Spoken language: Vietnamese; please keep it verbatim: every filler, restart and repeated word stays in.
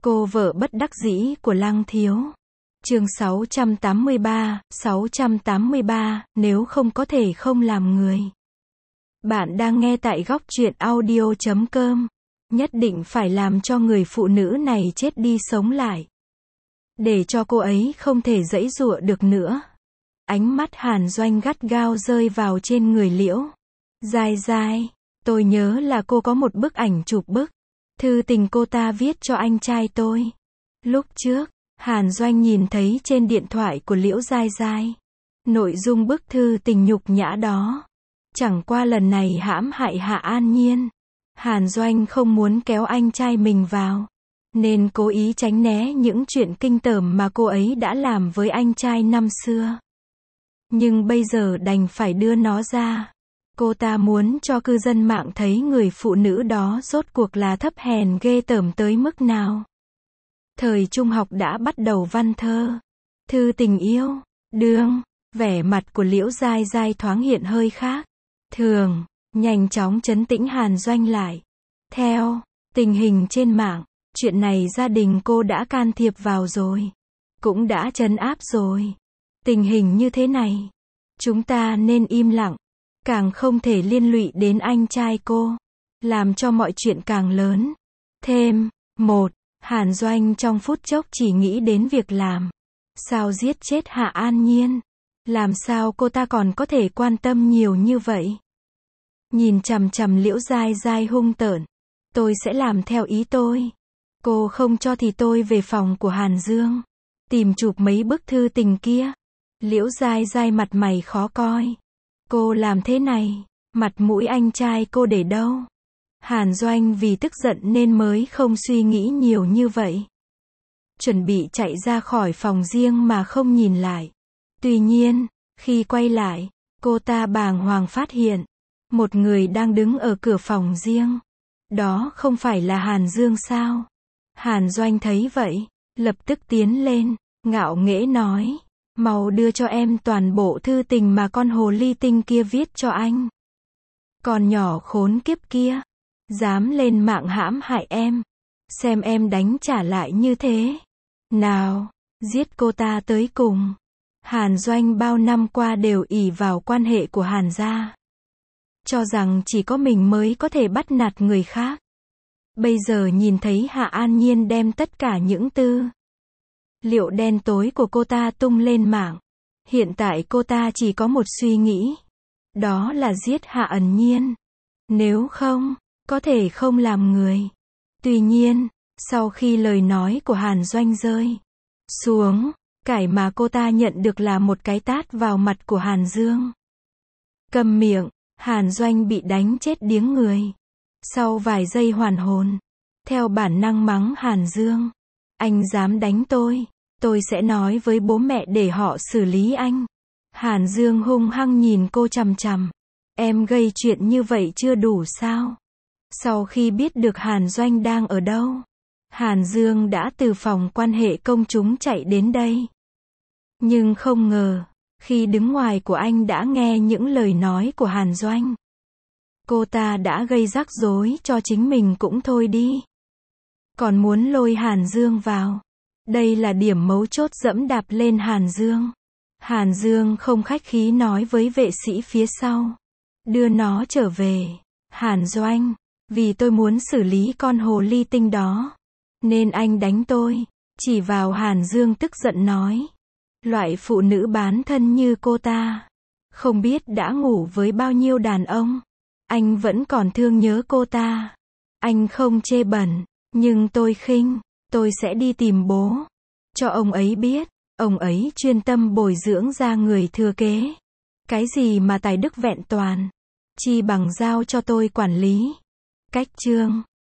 Cô vợ bất đắc dĩ của Lăng Thiếu. Chương sáu trăm tám mươi ba, sáu trăm tám mươi ba, nếu không có thể không làm người. Bạn đang nghe tại góc truyện audio chấm com. Nhất định phải làm cho người phụ nữ này chết đi sống lại. Để cho cô ấy không thể giãy giụa được nữa. Ánh mắt Hàn Doanh gắt gao rơi vào trên người Liễu Giai Giai. Tôi nhớ là cô có một bức ảnh chụp bức thư tình cô ta viết cho anh trai tôi. Lúc trước, Hàn Doanh nhìn thấy trên điện thoại của Liễu Giai Giai nội dung bức thư tình nhục nhã đó. Chẳng qua lần này hãm hại Hạ An Nhiên, Hàn Doanh không muốn kéo anh trai mình vào, nên cố ý tránh né những chuyện kinh tởm mà cô ấy đã làm với anh trai năm xưa. Nhưng bây giờ đành phải đưa nó ra. Cô ta muốn cho cư dân mạng thấy người phụ nữ đó rốt cuộc là thấp hèn ghê tởm tới mức nào. Thời trung học đã bắt đầu văn thơ, thư tình yêu, đương, vẻ mặt của Liễu Giai Giai thoáng hiện hơi khác thường, nhanh chóng trấn tĩnh Hàn Doanh lại. Theo tình hình trên mạng, chuyện này gia đình cô đã can thiệp vào rồi, cũng đã trấn áp rồi. Tình hình như thế này, chúng ta nên im lặng, càng không thể liên lụy đến anh trai cô, làm cho mọi chuyện càng lớn thêm. Một, Hàn Doanh trong phút chốc chỉ nghĩ đến việc làm sao giết chết Hạ An Nhiên. Làm sao cô ta còn có thể quan tâm nhiều như vậy? Nhìn chằm chằm Liễu Giai Giai hung tợn. Tôi sẽ làm theo ý tôi. Cô không cho thì tôi về phòng của Hàn Dương, tìm chụp mấy bức thư tình kia. Liễu Giai Giai mặt mày khó coi. Cô làm thế này, mặt mũi anh trai cô để đâu? Hàn Doanh vì tức giận nên mới không suy nghĩ nhiều như vậy. Chuẩn bị chạy ra khỏi phòng riêng mà không nhìn lại. Tuy nhiên, khi quay lại, cô ta bàng hoàng phát hiện một người đang đứng ở cửa phòng riêng. Đó không phải là Hàn Dương sao? Hàn Doanh thấy vậy, lập tức tiến lên, ngạo nghễ nói, mau đưa cho em toàn bộ thư tình mà con hồ ly tinh kia viết cho anh. Con nhỏ khốn kiếp kia, dám lên mạng hãm hại em, xem em đánh trả lại như thế nào, giết cô ta tới cùng. Hàn Doanh bao năm qua đều ỷ vào quan hệ của Hàn gia, cho rằng chỉ có mình mới có thể bắt nạt người khác. Bây giờ nhìn thấy Hạ An Nhiên đem tất cả những tư liệu đen tối của cô ta tung lên mạng, hiện tại cô ta chỉ có một suy nghĩ, đó là giết Hạ Ẩn Nhiên. Nếu không, có thể không làm người. Tuy nhiên, sau khi lời nói của Hàn Doanh rơi xuống, cái mà cô ta nhận được là một cái tát vào mặt của Hàn Dương. Câm miệng, Hàn Doanh bị đánh chết điếng người. Sau vài giây hoàn hồn, theo bản năng mắng Hàn Dương. Anh dám đánh tôi, tôi sẽ nói với bố mẹ để họ xử lý anh. Hàn Dương hung hăng nhìn cô chằm chằm. Em gây chuyện như vậy chưa đủ sao? Sau khi biết được Hàn Doanh đang ở đâu, Hàn Dương đã từ phòng quan hệ công chúng chạy đến đây. Nhưng không ngờ, khi đứng ngoài của anh đã nghe những lời nói của Hàn Doanh. Cô ta đã gây rắc rối cho chính mình cũng thôi đi, còn muốn lôi Hàn Dương vào. Đây là điểm mấu chốt dẫm đạp lên Hàn Dương. Hàn Dương không khách khí nói với vệ sĩ phía sau, đưa nó trở về. Hàn Doanh, vì tôi muốn xử lý con hồ ly tinh đó, nên anh đánh tôi. Chỉ vào Hàn Dương tức giận nói, loại phụ nữ bán thân như cô ta, không biết đã ngủ với bao nhiêu đàn ông, anh vẫn còn thương nhớ cô ta. Anh không chê bẩn, nhưng tôi khinh. Tôi sẽ đi tìm bố, cho ông ấy biết, ông ấy chuyên tâm bồi dưỡng ra người thừa kế. Cái gì mà tài đức vẹn toàn, chi bằng giao cho tôi quản lý. Cách chương